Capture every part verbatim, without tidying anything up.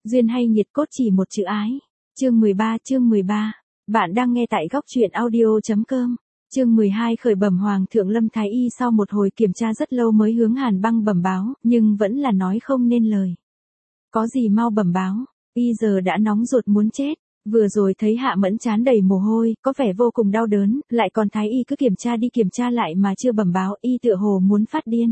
Duyên hay nhiệt cốt chỉ một chữ ái. Chương mười ba, chương mười ba. Bạn đang nghe tại góc truyện audio.com. Chương mười hai khởi bẩm Hoàng thượng. Lâm Thái Y sau một hồi kiểm tra rất lâu mới hướng Hàn Băng bẩm báo, nhưng vẫn là nói không nên lời. Có gì mau bẩm báo, y giờ đã nóng ruột muốn chết. Vừa rồi thấy Hạ Mẫn trán đầy mồ hôi, có vẻ vô cùng đau đớn, lại còn Thái Y cứ kiểm tra đi kiểm tra lại mà chưa bẩm báo, y tựa hồ muốn phát điên.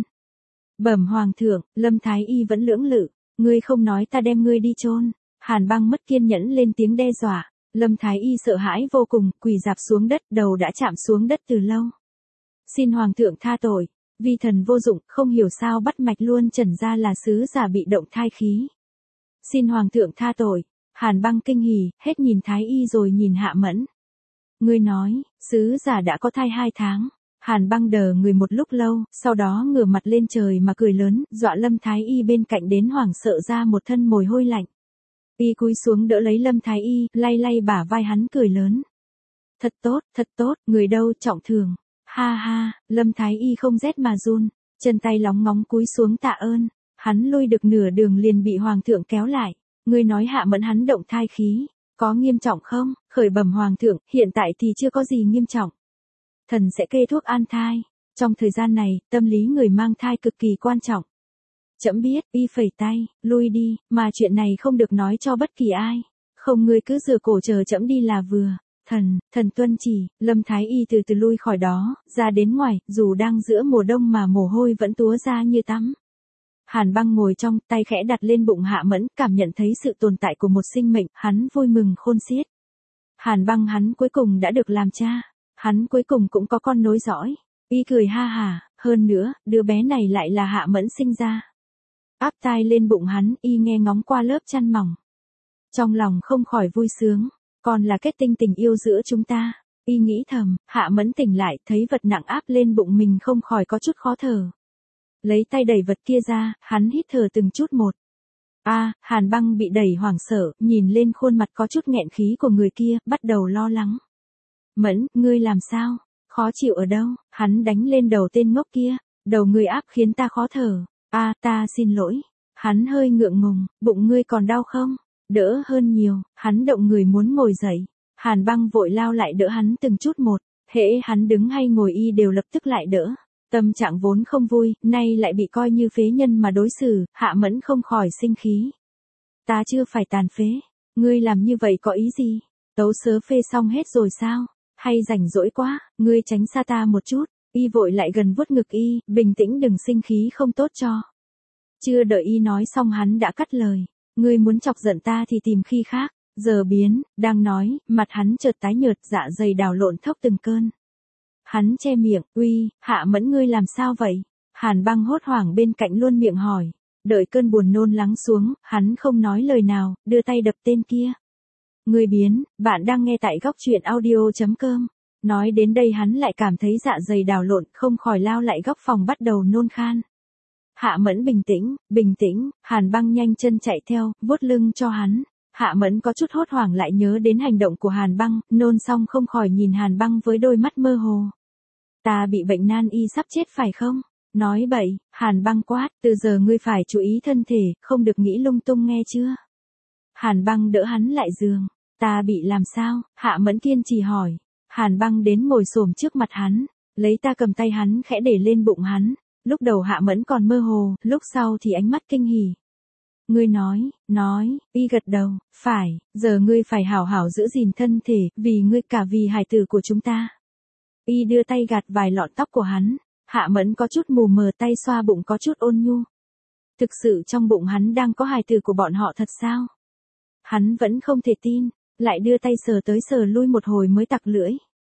Bẩm Hoàng thượng. Lâm Thái Y vẫn lưỡng lự. Ngươi không nói ta đem ngươi đi chôn. Hàn Băng mất kiên nhẫn lên tiếng đe dọa. Lâm Thái Y sợ hãi vô cùng, quỳ rạp xuống đất, đầu đã chạm xuống đất từ lâu. Xin Hoàng thượng tha tội, vi thần vô dụng, không hiểu sao bắt mạch luôn trần ra là sứ giả bị động thai khí. Xin Hoàng thượng tha tội. Hàn Băng kinh hỉ, hết nhìn Thái Y rồi nhìn Hạ Mẫn. Ngươi nói, sứ giả đã có thai hai tháng. Hàn Băng đờ người một lúc lâu, sau đó ngửa mặt lên trời mà cười lớn, dọa Lâm Thái Y bên cạnh đến hoảng sợ ra một thân mồ hôi lạnh. Y cúi xuống đỡ lấy Lâm Thái Y, lay lay bả vai hắn cười lớn. Thật tốt, thật tốt, người đâu trọng thương. Ha ha, Lâm Thái Y không rét mà run, chân tay lóng ngóng cúi xuống tạ ơn. Hắn lui được nửa đường liền bị Hoàng thượng kéo lại. Ngươi nói Hạ Mẫn hắn động thai khí, có nghiêm trọng không? Khởi bẩm Hoàng thượng, hiện tại thì chưa có gì nghiêm trọng. Thần sẽ kê thuốc an thai. Trong thời gian này, tâm lý người mang thai cực kỳ quan trọng. Trẫm biết. Y phẩy tay, lui đi, mà chuyện này không được nói cho bất kỳ ai. Không, ngươi cứ rửa cổ chờ trẫm đi là vừa. Thần, thần tuân chỉ. Lâm Thái Y từ từ lui khỏi đó, ra đến ngoài, dù đang giữa mùa đông mà mồ hôi vẫn túa ra như tắm. Hàn Băng ngồi trong, tay khẽ đặt lên bụng Hạ Mẫn, cảm nhận thấy sự tồn tại của một sinh mệnh, hắn vui mừng khôn xiết. Hàn Băng hắn cuối cùng đã được làm cha, hắn cuối cùng cũng có con nối dõi. Y cười ha hà, hơn nữa, đứa bé này lại là Hạ Mẫn sinh ra. Áp tai lên bụng hắn, y nghe ngóng qua lớp chăn mỏng. Trong lòng không khỏi vui sướng, còn là kết tinh tình yêu giữa chúng ta. Y nghĩ thầm, Hạ Mẫn tỉnh lại, thấy vật nặng áp lên bụng mình không khỏi có chút khó thở. Lấy tay đẩy vật kia ra, hắn hít thở từng chút một. A, à, Hàn Băng bị đẩy hoảng sợ, nhìn lên khuôn mặt có chút nghẹn khí của người kia, bắt đầu lo lắng. Mẫn, ngươi làm sao? Khó chịu ở đâu? Hắn đánh lên đầu tên ngốc kia. Đầu ngươi áp khiến ta khó thở. A, à, ta xin lỗi. Hắn hơi ngượng ngùng, bụng ngươi còn đau không? Đỡ hơn nhiều. Hắn động người muốn ngồi dậy. Hàn Băng vội lao lại đỡ hắn từng chút một. Hễ hắn đứng hay ngồi y đều lập tức lại đỡ. Tâm trạng vốn không vui, nay lại bị coi như phế nhân mà đối xử, Hạ Mẫn không khỏi sinh khí. Ta chưa phải tàn phế. Ngươi làm như vậy có ý gì? Tấu sớ phê xong hết rồi sao? Hay rảnh rỗi quá, ngươi tránh xa ta một chút. Y vội lại gần vuốt ngực y, bình tĩnh đừng sinh khí không tốt cho. Chưa đợi y nói xong hắn đã cắt lời. Ngươi muốn chọc giận ta thì tìm khi khác. Giờ biến, đang nói, mặt hắn chợt tái nhợt, dạ dày đào lộn thốc từng cơn. Hắn che miệng, uy, Hạ Mẫn ngươi làm sao vậy? Hàn Băng hốt hoảng bên cạnh luôn miệng hỏi. Đợi cơn buồn nôn lắng xuống, hắn không nói lời nào, đưa tay đập tên kia. Ngươi biến, bạn đang nghe tại góc truyện audio.com. Nói đến đây hắn lại cảm thấy dạ dày đào lộn, không khỏi lao lại góc phòng bắt đầu nôn khan. Hạ Mẫn bình tĩnh, bình tĩnh, Hàn Băng nhanh chân chạy theo, vuốt lưng cho hắn. Hạ Mẫn có chút hốt hoảng lại nhớ đến hành động của Hàn Băng, nôn xong không khỏi nhìn Hàn Băng với đôi mắt mơ hồ. Ta bị bệnh nan y sắp chết phải không? Nói bậy, Hàn Băng quát, từ giờ ngươi phải chú ý thân thể, không được nghĩ lung tung nghe chưa? Hàn Băng đỡ hắn lại giường. Ta bị làm sao? Hạ Mẫn kiên trì hỏi. Hàn Băng đến ngồi xổm trước mặt hắn, lấy ta cầm tay hắn khẽ để lên bụng hắn. Lúc đầu Hạ Mẫn còn mơ hồ, lúc sau thì ánh mắt kinh hỉ. Ngươi nói, nói, y gật đầu, phải, giờ ngươi phải hảo hảo giữ gìn thân thể, vì ngươi cả vì hài tử của chúng ta. Y đưa tay gạt vài lọn tóc của hắn, Hạ Mẫn có chút mù mờ tay xoa bụng có chút ôn nhu. Thực sự trong bụng hắn đang có hài tử của bọn họ thật sao? Hắn vẫn không thể tin, lại đưa tay sờ tới sờ lui một hồi mới tặc lưỡi.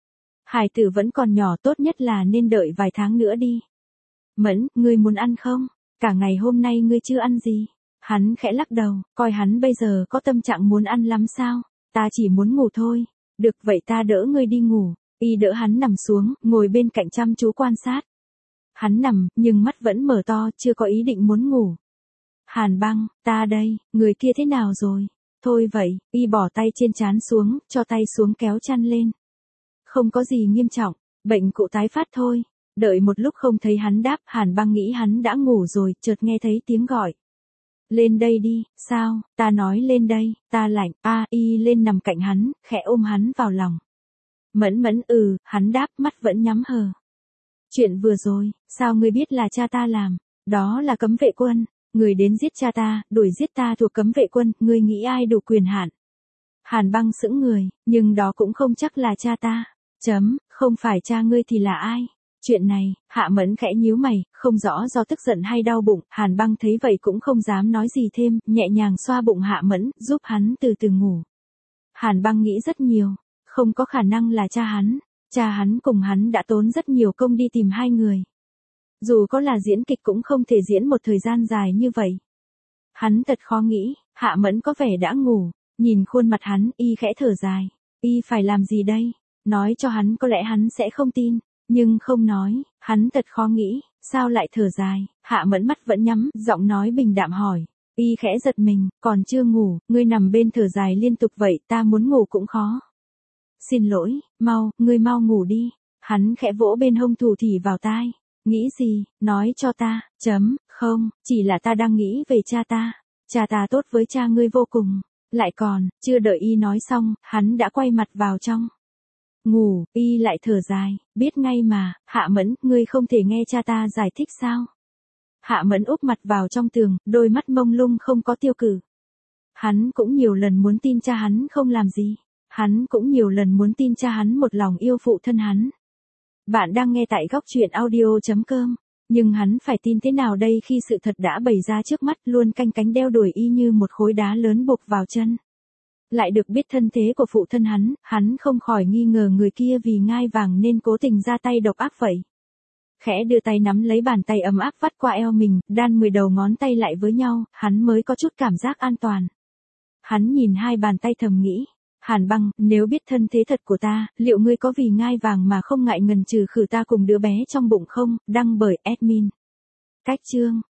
Hài tử vẫn còn nhỏ, tốt nhất là nên đợi vài tháng nữa đi. Mẫn, ngươi muốn ăn không? Cả ngày hôm nay ngươi chưa ăn gì. Hắn khẽ lắc đầu, coi hắn bây giờ có tâm trạng muốn ăn lắm sao? Ta chỉ muốn ngủ thôi. Được vậy ta đỡ ngươi đi ngủ. Y đỡ hắn nằm xuống, ngồi bên cạnh chăm chú quan sát. Hắn nằm, nhưng mắt vẫn mở to, chưa có ý định muốn ngủ. Hàn Băng, ta đây, người kia thế nào rồi? Thôi vậy, y bỏ tay trên trán xuống, cho tay xuống kéo chăn lên. Không có gì nghiêm trọng, bệnh cụ tái phát thôi. Đợi một lúc không thấy hắn đáp, Hàn Băng nghĩ hắn đã ngủ rồi, chợt nghe thấy tiếng gọi. Lên đây đi, sao, ta nói lên đây, ta lạnh, a y lên nằm cạnh hắn, khẽ ôm hắn vào lòng. Mẫn mẫn ừ, hắn đáp mắt vẫn nhắm hờ. Chuyện vừa rồi, sao ngươi biết là cha ta làm, đó là cấm vệ quân, người đến giết cha ta, đuổi giết ta thuộc cấm vệ quân, ngươi nghĩ ai đủ quyền hạn? Hàn Băng sững người, nhưng đó cũng không chắc là cha ta. Chấm, không phải cha ngươi thì là ai? Chuyện này, Hạ Mẫn khẽ nhíu mày, không rõ do tức giận hay đau bụng, Hàn Băng thấy vậy cũng không dám nói gì thêm, nhẹ nhàng xoa bụng Hạ Mẫn, giúp hắn từ từ ngủ. Hàn Băng nghĩ rất nhiều, không có khả năng là cha hắn, cha hắn cùng hắn đã tốn rất nhiều công đi tìm hai người. Dù có là diễn kịch cũng không thể diễn một thời gian dài như vậy. Hắn thật khó nghĩ, Hạ Mẫn có vẻ đã ngủ, nhìn khuôn mặt hắn, y khẽ thở dài, y phải làm gì đây? Nói cho hắn có lẽ hắn sẽ không tin. Nhưng không nói, hắn thật khó nghĩ, sao lại thở dài, Hạ Mẫn mắt vẫn nhắm, giọng nói bình đạm hỏi. Y khẽ giật mình, còn chưa ngủ, ngươi nằm bên thở dài liên tục vậy, ta muốn ngủ cũng khó. Xin lỗi, mau, ngươi mau ngủ đi. Hắn khẽ vỗ bên hông thủ thỉ vào tai. Nghĩ gì, nói cho ta, chấm, không, chỉ là ta đang nghĩ về cha ta. Cha ta tốt với cha ngươi vô cùng. Lại còn, chưa đợi y nói xong, hắn đã quay mặt vào trong. Ngủ, y lại thở dài, biết ngay mà, Hạ Mẫn, ngươi không thể nghe cha ta giải thích sao? Hạ Mẫn úp mặt vào trong tường, đôi mắt mông lung không có tiêu cử. Hắn cũng nhiều lần muốn tin cha hắn không làm gì. Hắn cũng nhiều lần muốn tin cha hắn một lòng yêu phụ thân hắn. Bạn đang nghe tại góc truyện audio chấm com. Nhưng hắn phải tin thế nào đây khi sự thật đã bày ra trước mắt, luôn canh cánh đeo đuổi y như một khối đá lớn buộc vào chân. Lại được biết thân thế của phụ thân hắn, hắn không khỏi nghi ngờ người kia vì ngai vàng nên cố tình ra tay độc ác vậy. Khẽ đưa tay nắm lấy bàn tay ấm áp vắt qua eo mình, đan mười đầu ngón tay lại với nhau, hắn mới có chút cảm giác an toàn. Hắn nhìn hai bàn tay thầm nghĩ, Hàn Băng, nếu biết thân thế thật của ta, liệu ngươi có vì ngai vàng mà không ngại ngần trừ khử ta cùng đứa bé trong bụng không? Đăng bởi admin. Cách chương